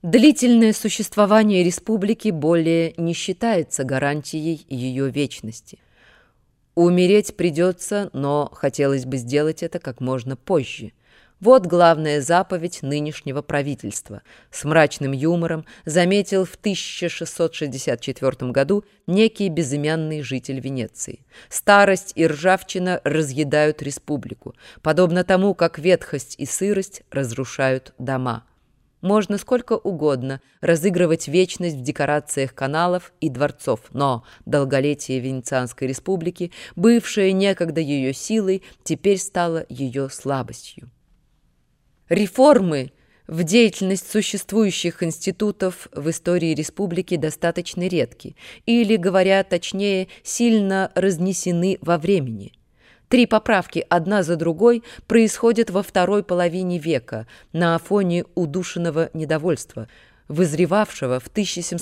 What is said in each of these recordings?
Длительное существование республики более не считается гарантией ее вечности. Умереть придется, но хотелось бы сделать это как можно позже. Вот главная заповедь нынешнего правительства. С мрачным юмором заметил в 1664 году некий безымянный житель Венеции. Старость и ржавчина разъедают республику, подобно тому, как ветхость и сырость разрушают дома. Можно сколько угодно разыгрывать вечность в декорациях каналов и дворцов, но долголетие Венецианской республики, бывшее некогда ее силой, теперь стало ее слабостью. Реформы в деятельность существующих институтов в истории республики достаточно редки, или, говоря точнее, сильно разнесены во времени. 3 поправки одна за другой происходят во второй половине века на фоне удушенного недовольства, вызревавшего в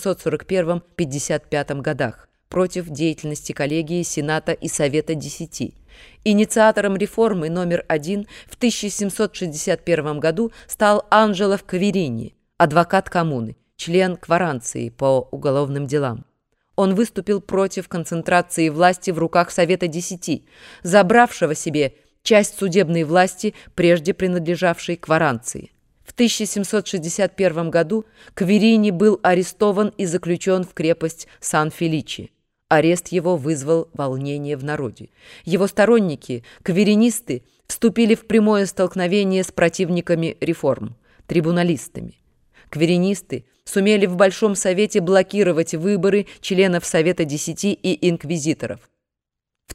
1741-55 годах против деятельности коллегии, Сената и Совета 10. Инициатором реформы номер 1 в 1761 году стал Анджело Кверини, адвокат коммуны, член кваранции по уголовным делам. Он выступил против концентрации власти в руках Совета 10, забравшего себе часть судебной власти, прежде принадлежавшей кваранции. В 1761 году Кверини был арестован и заключен в крепость Сан-Феличе. Арест его вызвал волнение в народе. Его сторонники, кверинисты, вступили в прямое столкновение с противниками реформ, трибуналистами. Кверинисты сумели в Большом Совете блокировать выборы членов Совета 10 и инквизиторов. В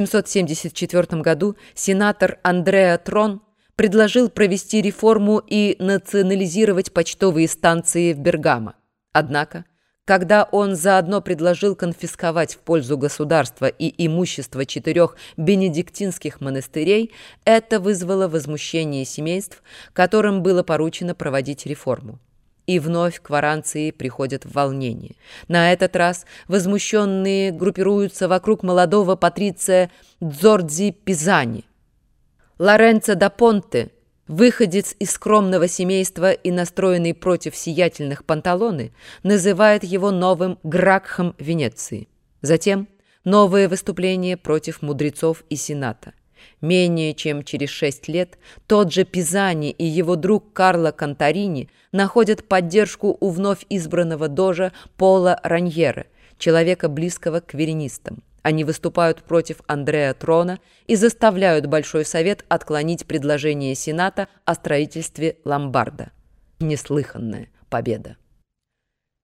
1774 году сенатор Андреа Трон предложил провести реформу и национализировать почтовые станции в Бергамо. Однако, когда он заодно предложил конфисковать в пользу государства и имущество 4 бенедиктинских монастырей, это вызвало возмущение семейств, которым было поручено проводить реформу. И вновь кваранции приходят в волнение. На этот раз возмущенные группируются вокруг молодого патриция Дзордзи Пизани. Лоренцо да Понте, выходец из скромного семейства и настроенный против сиятельных Панталоне, называет его новым Гракхом Венеции. Затем новое выступление против мудрецов и сената. Менее чем через 6 лет тот же Пизани и его друг Карло Конторини находят поддержку у вновь избранного дожа Пола Раньера, человека близкого к кверинистам. Они выступают против Андреа Трона и заставляют Большой Совет отклонить предложение Сената о строительстве ломбарда. Неслыханная победа.